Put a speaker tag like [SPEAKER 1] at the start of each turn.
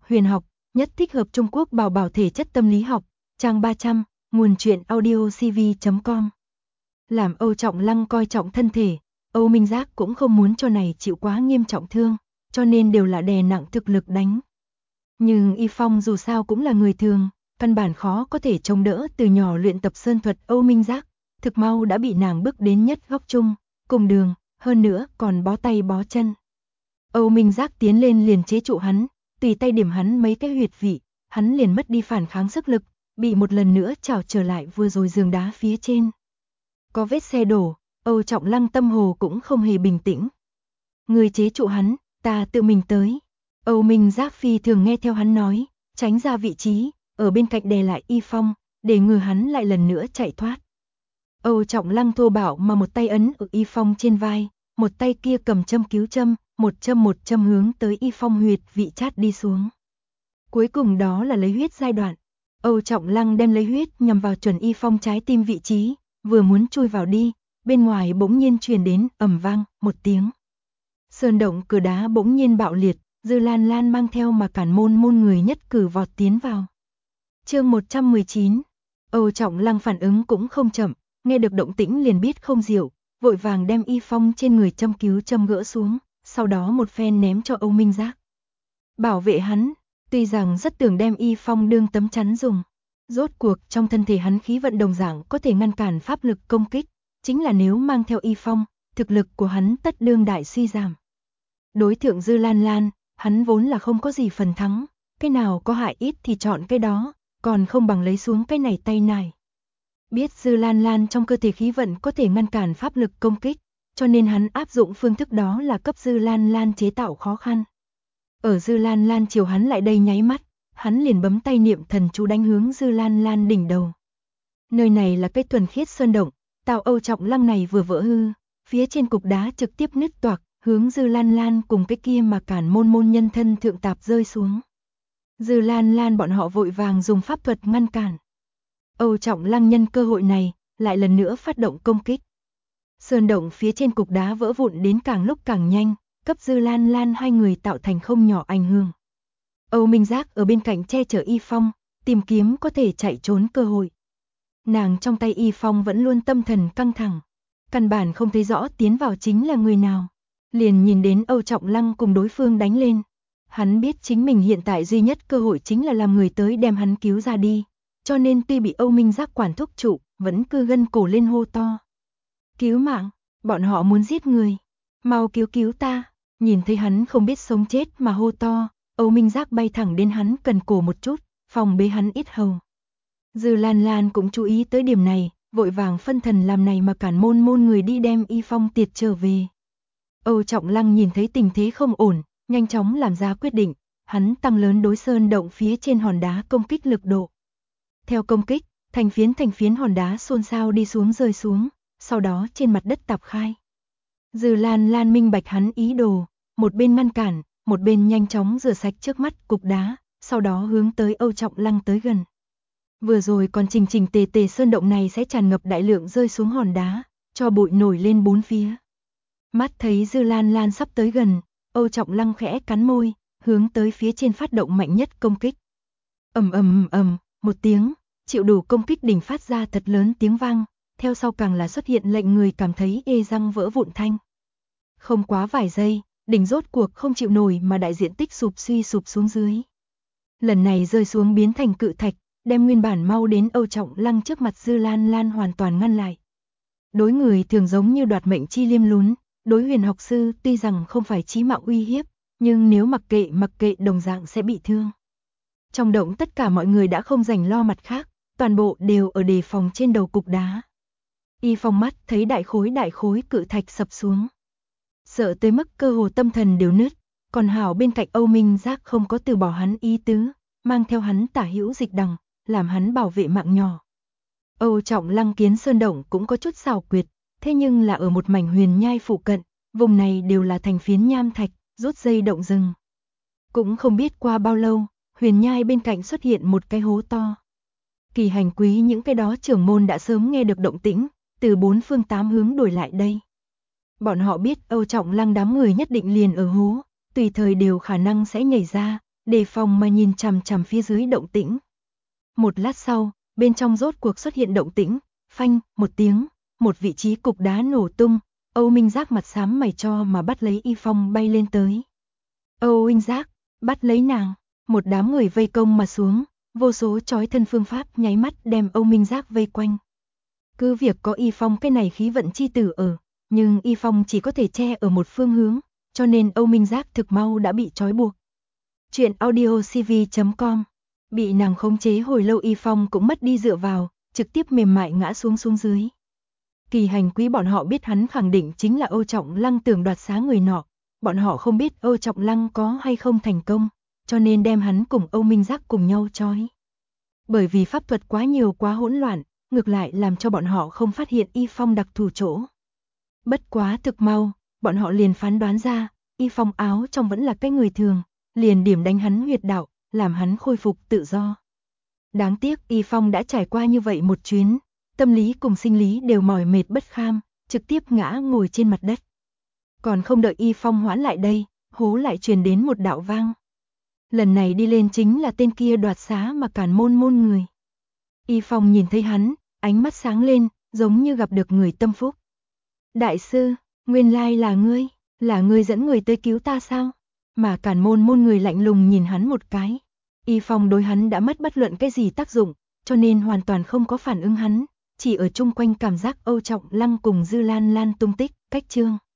[SPEAKER 1] huyền học, nhất thích hợp Trung Quốc bảo bảo thể chất tâm lý học, trang 300, nguồn truyện audiocv.com. Làm Âu Trọng Lăng coi trọng thân thể, Âu Minh Giác cũng không muốn cho này chịu quá nghiêm trọng thương, cho nên đều là đè nặng thực lực đánh. Nhưng Y Phong dù sao cũng là người thường, căn bản khó có thể chống đỡ, từ nhỏ luyện tập sơn thuật Âu Minh Giác, thực mau đã bị nàng bước đến nhất góc chung, cùng đường, hơn nữa còn bó tay bó chân. Âu Minh Giác tiến lên liền chế trụ hắn, tùy tay điểm hắn mấy cái huyệt vị, hắn liền mất đi phản kháng sức lực, bị một lần nữa trảo trở lại vừa rồi giường đá phía trên. Có vết xe đổ, Âu Trọng Lăng tâm hồ cũng không hề bình tĩnh. Người chế trụ hắn, ta tự mình tới. Âu Minh Giác phi thường nghe theo hắn nói, tránh ra vị trí, ở bên cạnh đè lại Y Phong, để ngừa hắn lại lần nữa chạy thoát. Âu Trọng Lăng thô bạo mà một tay ấn ở Y Phong trên vai, một tay kia cầm châm cứu châm, một châm hướng tới Y Phong huyệt vị chát đi xuống. Cuối cùng đó là lấy huyết giai đoạn. Âu Trọng Lăng đem lấy huyết nhằm vào chuẩn Y Phong trái tim vị trí, vừa muốn chui vào đi, bên ngoài bỗng nhiên truyền đến ầm vang một tiếng. Sơn động cửa đá bỗng nhiên bạo liệt, Dư Lan Lan mang theo mà cản môn người nhất cử vọt tiến vào. Chương 119. Âu Trọng Lăng phản ứng cũng không chậm, nghe được động tĩnh liền biết không diệu, vội vàng đem Y Phong trên người châm cứu châm gỡ xuống, sau đó một phen ném cho Âu Minh Giác. Bảo vệ hắn, tuy rằng rất tưởng đem Y Phong đương tấm chắn dùng, rốt cuộc trong thân thể hắn khí vận đồng dạng có thể ngăn cản pháp lực công kích, chính là nếu mang theo Y Phong, thực lực của hắn tất đương đại suy giảm. Đối thượng Dư Lan Lan, hắn vốn là không có gì phần thắng, cái nào có hại ít thì chọn cái đó, còn không bằng lấy xuống cái này tay nải. Biết Dư Lan Lan trong cơ thể khí vận có thể ngăn cản pháp lực công kích, cho nên hắn áp dụng phương thức đó là cấp Dư Lan Lan chế tạo khó khăn. Ở Dư Lan Lan chiều hắn lại đây nháy mắt, hắn liền bấm tay niệm thần chú đánh hướng Dư Lan Lan đỉnh đầu. Nơi này là cái thuần khiết sơn động, tào Âu Trọng Lăng này vừa vỡ hư, phía trên cục đá trực tiếp nứt toạc, hướng Dư Lan Lan cùng cái kia mà cản môn nhân thân thượng tạp rơi xuống. Dư Lan Lan bọn họ vội vàng dùng pháp thuật ngăn cản. Âu Trọng Lăng nhân cơ hội này, lại lần nữa phát động công kích. Sơn động phía trên cục đá vỡ vụn đến càng lúc càng nhanh, cấp Dư Lan Lan hai người tạo thành không nhỏ ảnh hưởng. Âu Minh Giác ở bên cạnh che chở Y Phong, tìm kiếm có thể chạy trốn cơ hội. Nàng trong tay Y Phong vẫn luôn tâm thần căng thẳng, căn bản không thấy rõ tiến vào chính là người nào. Liền nhìn đến Âu Trọng Lăng cùng đối phương đánh lên. Hắn biết chính mình hiện tại duy nhất cơ hội chính là làm người tới đem hắn cứu ra đi. Cho nên tuy bị Âu Minh Giác quản thúc trụ, vẫn cứ gân cổ lên hô to. Cứu mạng, bọn họ muốn giết người. Mau cứu ta. Nhìn thấy hắn không biết sống chết mà hô to, Âu Minh Giác bay thẳng đến hắn cần cổ một chút, phòng bế hắn ít hầu. Dư Lan Lan cũng chú ý tới điểm này, vội vàng phân thần làm này mà cản môn người đi đem Y Phong tiệt trở về. Âu Trọng Lăng nhìn thấy tình thế không ổn, nhanh chóng làm ra quyết định, hắn tăng lớn đối sơn động phía trên hòn đá công kích lực độ. Theo công kích, thành phiến hòn đá xôn xao đi xuống rơi xuống, sau đó trên mặt đất tạp khai. Dư Lan Lan minh bạch hắn ý đồ, một bên ngăn cản, một bên nhanh chóng rửa sạch trước mắt cục đá, sau đó hướng tới Âu Trọng Lăng tới gần. Vừa rồi còn chỉnh tề sơn động này sẽ tràn ngập đại lượng rơi xuống hòn đá, cho bụi nổi lên bốn phía. Mắt thấy Dư Lan Lan sắp tới gần, Âu Trọng Lăng khẽ cắn môi, hướng tới phía trên phát động mạnh nhất công kích. Ầm, một tiếng, chịu đủ công kích đỉnh phát ra thật lớn tiếng vang, theo sau càng là xuất hiện lệnh người cảm thấy ê răng vỡ vụn thanh. Không quá vài giây, đỉnh rốt cuộc không chịu nổi mà đại diện tích sụp xuống dưới. Lần này rơi xuống biến thành cự thạch, đem nguyên bản mau đến Âu Trọng Lăng trước mặt Dư Lan Lan hoàn toàn ngăn lại. Đối người thường giống như đoạt mệnh chi liêm lún, đối huyền học sư tuy rằng không phải chí mạng uy hiếp, nhưng nếu mặc kệ đồng dạng sẽ bị thương. Trong động tất cả mọi người đã không rảnh lo mặt khác, toàn bộ đều ở đề phòng trên đầu cục đá. Y Phong mắt thấy đại khối cự thạch sập xuống. Sợ tới mức cơ hồ tâm thần đều nứt, còn hảo bên cạnh Âu Minh Giác không có từ bỏ hắn ý tứ, mang theo hắn tả hữu dịch đằng, làm hắn bảo vệ mạng nhỏ. Âu Trọng Lăng kiến sơn động cũng có chút xảo quyệt, thế nhưng là ở một mảnh huyền nhai phụ cận, vùng này đều là thành phiến nham thạch, rút dây động rừng. Cũng không biết qua bao lâu, huyền nhai bên cạnh xuất hiện một cái hố to. Kỳ Hành Quý những cái đó trưởng môn đã sớm nghe được động tĩnh, từ bốn phương tám hướng đuổi lại đây. Bọn họ biết Âu Trọng Lăng đám người nhất định liền ở hố, tùy thời đều khả năng sẽ nhảy ra, đề phòng mà nhìn chằm chằm phía dưới động tĩnh. Một lát sau, bên trong rốt cuộc xuất hiện động tĩnh, phanh, một tiếng, một vị trí cục đá nổ tung, Âu Minh Giác mặt xám mày cho mà bắt lấy Y Phong bay lên tới. Âu Minh Giác, bắt lấy nàng, một đám người vây công mà xuống, vô số chói thân phương pháp nháy mắt đem Âu Minh Giác vây quanh. Cứ việc có Y Phong cái này khí vận chi tử ở, nhưng Y Phong chỉ có thể che ở một phương hướng, cho nên Âu Minh Giác thực mau đã bị trói buộc. Chuyện audiocv.com. Bị nàng khống chế hồi lâu Y Phong cũng mất đi dựa vào, trực tiếp mềm mại ngã xuống dưới. Kỳ Hành Quý bọn họ biết hắn khẳng định chính là Âu Trọng Lăng tưởng đoạt xá người nọ, bọn họ không biết Âu Trọng Lăng có hay không thành công, cho nên đem hắn cùng Âu Minh Giác cùng nhau trói. Bởi vì pháp thuật quá nhiều quá hỗn loạn, ngược lại làm cho bọn họ không phát hiện Y Phong đặc thù chỗ. Bất quá thực mau, bọn họ liền phán đoán ra, Y Phong áo trong vẫn là cái người thường, liền điểm đánh hắn huyệt đạo, làm hắn khôi phục tự do. Đáng tiếc Y Phong đã trải qua như vậy một chuyến, tâm lý cùng sinh lý đều mỏi mệt bất kham, trực tiếp ngã ngồi trên mặt đất. Còn không đợi Y Phong hoãn lại đây, hố lại truyền đến một đạo vang. Lần này đi lên chính là tên kia đoạt xá mà Càn Môn môn người. Y Phong nhìn thấy hắn, ánh mắt sáng lên, giống như gặp được người tâm phúc. Đại sư, nguyên lai là ngươi dẫn người tới cứu ta sao? Mà Càn Môn môn người lạnh lùng nhìn hắn một cái. Y Phong đối hắn đã mất bất luận cái gì tác dụng, cho nên hoàn toàn không có phản ứng hắn, chỉ ở chung quanh cảm giác Âu Trọng Lăng cùng Dư Lan Lan tung tích, cách chương.